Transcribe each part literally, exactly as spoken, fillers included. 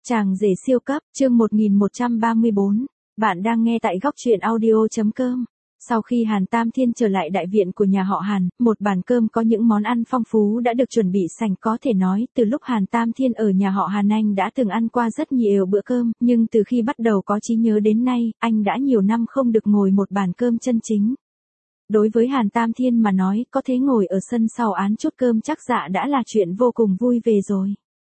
Chàng rể siêu cấp, chương một nghìn một trăm ba mươi bốn. Bạn đang nghe tại góc truyện audio.com. Sau khi Hàn Tam Thiên trở lại đại viện của nhà họ Hàn, một bàn cơm có những món ăn phong phú đã được chuẩn bị sành. Có thể nói, từ lúc Hàn Tam Thiên ở nhà họ Hàn anh đã từng ăn qua rất nhiều bữa cơm, nhưng từ khi bắt đầu có trí nhớ đến nay, anh đã nhiều năm không được ngồi một bàn cơm chân chính. Đối với Hàn Tam Thiên mà nói, có thể ngồi ở sân sau án chút cơm chắc dạ đã là chuyện vô cùng vui về rồi.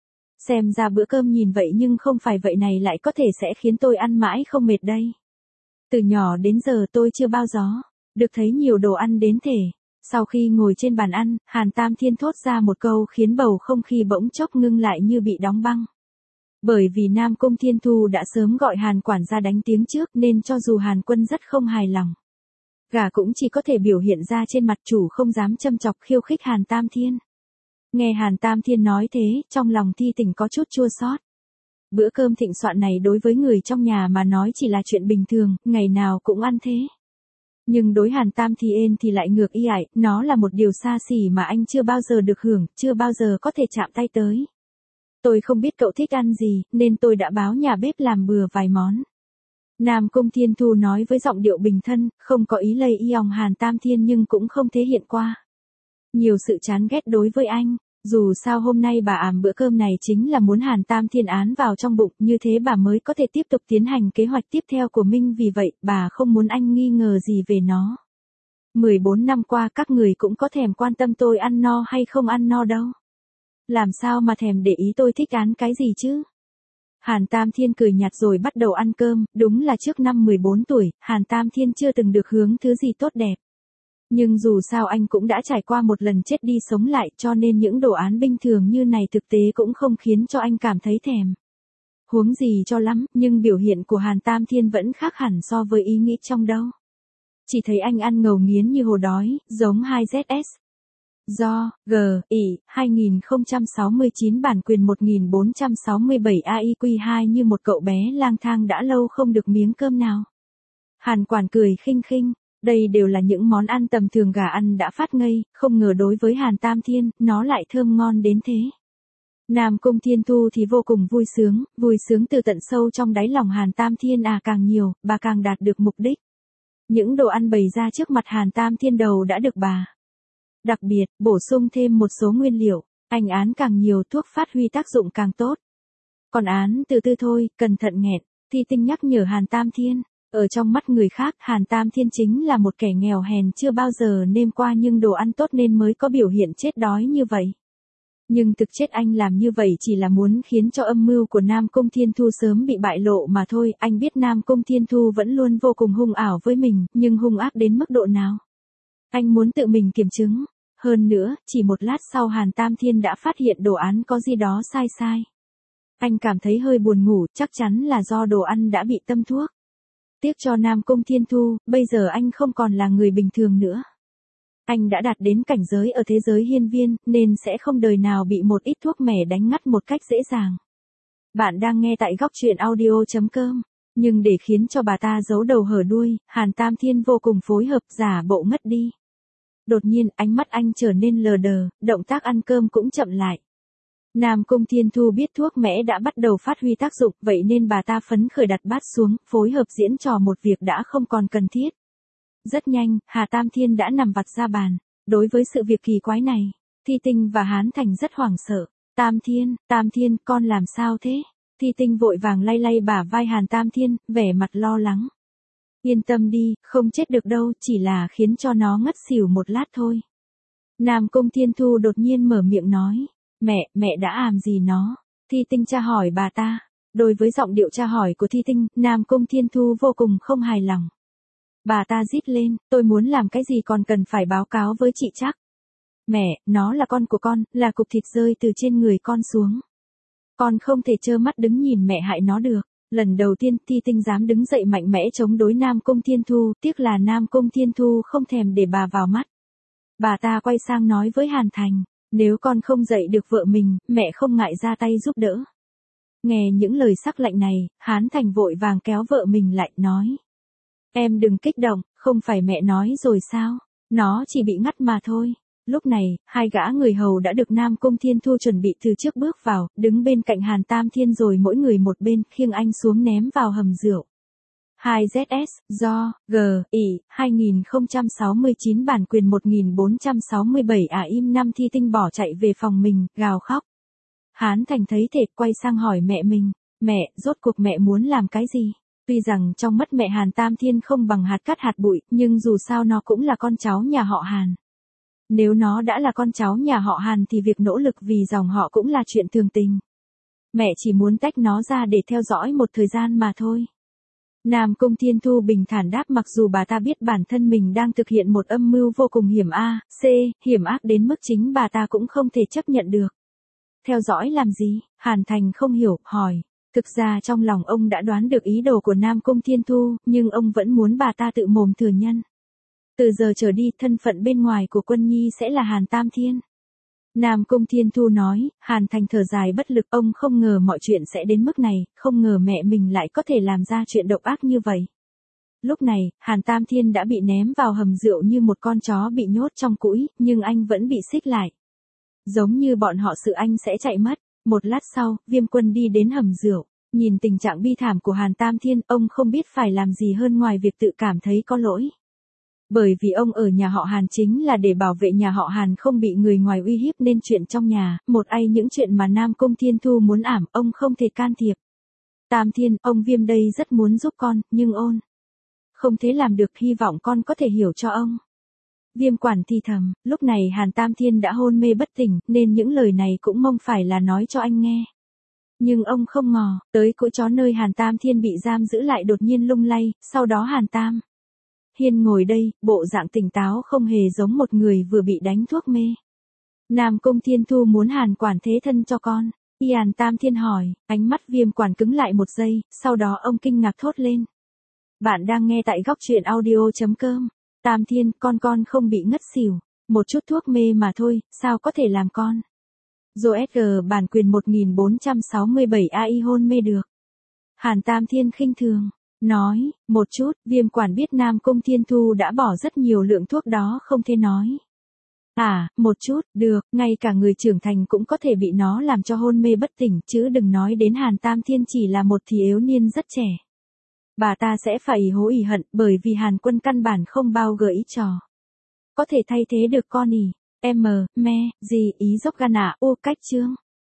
Xem ra bữa cơm nhìn vậy nhưng không phải vậy này lại có thể sẽ khiến tôi ăn mãi không mệt đây. Từ nhỏ đến giờ tôi chưa bao giờ được thấy nhiều đồ ăn đến thể. Sau khi ngồi trên bàn ăn, Hàn Tam Thiên thốt ra một câu khiến bầu không khí bỗng chốc ngưng lại như bị đóng băng. Bởi vì Nam Cung Thiên Thu đã sớm gọi Hàn quản gia đánh tiếng trước nên cho dù Hàn Quân rất không hài lòng, gã cũng chỉ có thể biểu hiện ra trên mặt chủ không dám châm chọc khiêu khích Hàn Tam Thiên. Nghe Hàn Tam Thiên nói thế, trong lòng Thi Tình có chút chua xót. Bữa cơm thịnh soạn này đối với người trong nhà mà nói chỉ là chuyện bình thường, ngày nào cũng ăn thế. Nhưng đối Hàn Tam Thiên thì lại ngược y ải, nó là một điều xa xỉ mà anh chưa bao giờ được hưởng, chưa bao giờ có thể chạm tay tới. Tôi không biết cậu thích ăn gì, nên tôi đã báo nhà bếp làm bừa vài món. Nam Cung Thiên Thu nói với giọng điệu bình thân, không có ý lây y ong Hàn Tam Thiên nhưng cũng không thể hiện qua nhiều sự chán ghét đối với anh. Dù sao hôm nay bà ảm bữa cơm này chính là muốn Hàn Tam Thiên án vào trong bụng, như thế bà mới có thể tiếp tục tiến hành kế hoạch tiếp theo của mình, vì vậy bà không muốn anh nghi ngờ gì về nó. mười bốn năm qua các người cũng có thèm quan tâm tôi ăn no hay không ăn no đâu. Làm sao mà thèm để ý tôi thích án cái gì chứ? Hàn Tam Thiên cười nhạt rồi bắt đầu ăn cơm, đúng là trước năm mười bốn tuổi, Hàn Tam Thiên chưa từng được hướng thứ gì tốt đẹp. Nhưng dù sao anh cũng đã trải qua một lần chết đi sống lại, cho nên những đồ án bình thường như này thực tế cũng không khiến cho anh cảm thấy thèm. Huống gì cho lắm, nhưng biểu hiện của Hàn Tam Thiên vẫn khác hẳn so với ý nghĩ trong đâu. Chỉ thấy anh ăn ngầu nghiến như hồ đói, giống hai Z S. Do, G, ỉ, hai nghìn không trăm sáu mươi chín bản quyền một nghìn bốn trăm sáu mươi bảy A I Q hai như một cậu bé lang thang đã lâu không được miếng cơm nào. Hàn quản cười khinh khinh. Đây đều là những món ăn tầm thường gà ăn đã phát ngây, không ngờ đối với Hàn Tam Thiên, nó lại thơm ngon đến thế. Nam Cung Thiên Thu thì vô cùng vui sướng, vui sướng từ tận sâu trong đáy lòng Hàn Tam Thiên à càng nhiều, bà càng đạt được mục đích. Những đồ ăn bày ra trước mặt Hàn Tam Thiên đầu đã được bà đặc biệt, bổ sung thêm một số nguyên liệu, anh án càng nhiều thuốc phát huy tác dụng càng tốt. Còn án từ từ thôi, cẩn thận nghẹn, Thi Tinh nhắc nhở Hàn Tam Thiên. Ở trong mắt người khác, Hàn Tam Thiên chính là một kẻ nghèo hèn chưa bao giờ nêm qua nhưng đồ ăn tốt nên mới có biểu hiện chết đói như vậy. Nhưng thực chất anh làm như vậy chỉ là muốn khiến cho âm mưu của Nam Cung Thiên Thu sớm bị bại lộ mà thôi. Anh biết Nam Cung Thiên Thu vẫn luôn vô cùng hung ảo với mình, nhưng hung ác đến mức độ nào? Anh muốn tự mình kiểm chứng. Hơn nữa, chỉ một lát sau Hàn Tam Thiên đã phát hiện đồ án có gì đó sai sai. Anh cảm thấy hơi buồn ngủ, chắc chắn là do đồ ăn đã bị tâm thuốc. Tiếc cho Nam Cung Thiên Thu, bây giờ anh không còn là người bình thường nữa. Anh đã đạt đến cảnh giới ở thế giới hiên viên, nên sẽ không đời nào bị một ít thuốc mẻ đánh ngắt một cách dễ dàng. Bạn đang nghe tại góc truyện audio.com. Nhưng để khiến cho bà ta giấu đầu hở đuôi, Hàn Tam Thiên vô cùng phối hợp giả bộ ngất đi. Đột nhiên, ánh mắt anh trở nên lờ đờ, động tác ăn cơm cũng chậm lại. Nam Cung Thiên Thu biết thuốc mẽ đã bắt đầu phát huy tác dụng, vậy nên bà ta phấn khởi đặt bát xuống, phối hợp diễn trò một việc đã không còn cần thiết. Rất nhanh, Hà Tam Thiên đã nằm vặt ra bàn. Đối với sự việc kỳ quái này, Thi Tinh và Hán Thành rất hoảng sợ. Tam Thiên, Tam Thiên, con làm sao thế? Thi Tinh vội vàng lay lay bả vai Hàn Tam Thiên, vẻ mặt lo lắng. Yên tâm đi, không chết được đâu, chỉ là khiến cho nó ngất xỉu một lát thôi. Nam Cung Thiên Thu đột nhiên mở miệng nói. Mẹ, mẹ đã làm gì nó? Thi Tinh tra hỏi bà ta. Đối với giọng điệu tra hỏi của Thi Tinh, Nam Cung Thiên Thu vô cùng không hài lòng. Bà ta rít lên, tôi muốn làm cái gì còn cần phải báo cáo với chị chắc. Mẹ, nó là con của con, là cục thịt rơi từ trên người con xuống. Con không thể trơ mắt đứng nhìn mẹ hại nó được. Lần đầu tiên Thi Tinh dám đứng dậy mạnh mẽ chống đối Nam Cung Thiên Thu, tiếc là Nam Cung Thiên Thu không thèm để bà vào mắt. Bà ta quay sang nói với Hàn Thành. Nếu con không dạy được vợ mình, mẹ không ngại ra tay giúp đỡ. Nghe những lời sắc lạnh này, Hán Thành vội vàng kéo vợ mình lại, nói. Em đừng kích động, không phải mẹ nói rồi sao? Nó chỉ bị ngắt mà thôi. Lúc này, hai gã người hầu đã được Nam Cung Thiên Thu chuẩn bị từ trước bước vào, đứng bên cạnh Hàn Tam Thiên rồi mỗi người một bên, khiêng anh xuống ném vào hầm rượu. hai Z S, do, G, ỉ, hai nghìn không trăm sáu mươi chín bản quyền một nghìn bốn trăm sáu mươi bảy ả im năm Thi Tinh bỏ chạy về phòng mình, gào khóc. Hán Thành thấy thế quay sang hỏi mẹ mình, mẹ, rốt cuộc mẹ muốn làm cái gì? Tuy rằng trong mắt mẹ Hàn Tam Thiên không bằng hạt cát hạt bụi, nhưng dù sao nó cũng là con cháu nhà họ Hàn. Nếu nó đã là con cháu nhà họ Hàn thì việc nỗ lực vì dòng họ cũng là chuyện thường tình. Mẹ chỉ muốn tách nó ra để theo dõi một thời gian mà thôi. Nam Cung Thiên Thu bình thản đáp, mặc dù bà ta biết bản thân mình đang thực hiện một âm mưu vô cùng hiểm A, C, hiểm ác đến mức chính bà ta cũng không thể chấp nhận được. Theo dõi làm gì? Hàn Thành không hiểu, hỏi. Thực ra trong lòng ông đã đoán được ý đồ của Nam Cung Thiên Thu, nhưng ông vẫn muốn bà ta tự mồm thừa nhận. Từ giờ trở đi, thân phận bên ngoài của Quân Nhi sẽ là Hàn Tam Thiên. Nam Cung Thiên Thu nói. Hàn Thành thở dài bất lực, ông không ngờ mọi chuyện sẽ đến mức này, không ngờ mẹ mình lại có thể làm ra chuyện độc ác như vậy. Lúc này, Hàn Tam Thiên đã bị ném vào hầm rượu như một con chó bị nhốt trong cũi, nhưng anh vẫn bị xích lại. Giống như bọn họ sợ anh sẽ chạy mất. Một lát sau, Viêm Quân đi đến hầm rượu, nhìn tình trạng bi thảm của Hàn Tam Thiên, ông không biết phải làm gì hơn ngoài việc tự cảm thấy có lỗi. Bởi vì ông ở nhà họ Hàn chính là để bảo vệ nhà họ Hàn không bị người ngoài uy hiếp, nên chuyện trong nhà, một ai những chuyện mà Nam Cung Thiên Thu muốn ảm, ông không thể can thiệp. Tam Thiên, ông Viêm đây rất muốn giúp con, nhưng ôn không thể làm được, hy vọng con có thể hiểu cho ông. Viêm Quản thì thầm, lúc này Hàn Tam Thiên đã hôn mê bất tỉnh, nên những lời này cũng mong phải là nói cho anh nghe. Nhưng ông không ngờ, tới cỗ chó nơi Hàn Tam Thiên bị giam giữ lại đột nhiên lung lay, sau đó Hàn Tam Hiên ngồi đây, bộ dạng tỉnh táo không hề giống một người vừa bị đánh thuốc mê. Nam Cung Thiên Thu muốn Hàn Quản thế thân cho con. Hàn Tam Thiên hỏi, ánh mắt Viêm Quản cứng lại một giây, sau đó ông kinh ngạc thốt lên. Bạn đang nghe tại góc truyện audio chấm com. Tam Thiên, con con không bị ngất xỉu. Một chút thuốc mê mà thôi, sao có thể làm con? Rồi ét giê bản quyền một nghìn bốn trăm sáu mươi bảy a i hôn mê được. Hàn Tam Thiên khinh thường. Nói, một chút, Viêm Quản biết Nam Cung Thiên Thu đã bỏ rất nhiều lượng thuốc đó không thể nói. À, một chút, được, ngay cả người trưởng thành cũng có thể bị nó làm cho hôn mê bất tỉnh, chứ đừng nói đến Hàn Tam Thiên chỉ là một thì yếu niên rất trẻ. Bà ta sẽ phải ỷ hối ỷ hận, bởi vì Hàn Quân căn bản không bao gợi ý trò có thể thay thế được con ỉ. M, me, gì, ý dốc gan à, ô cách chương.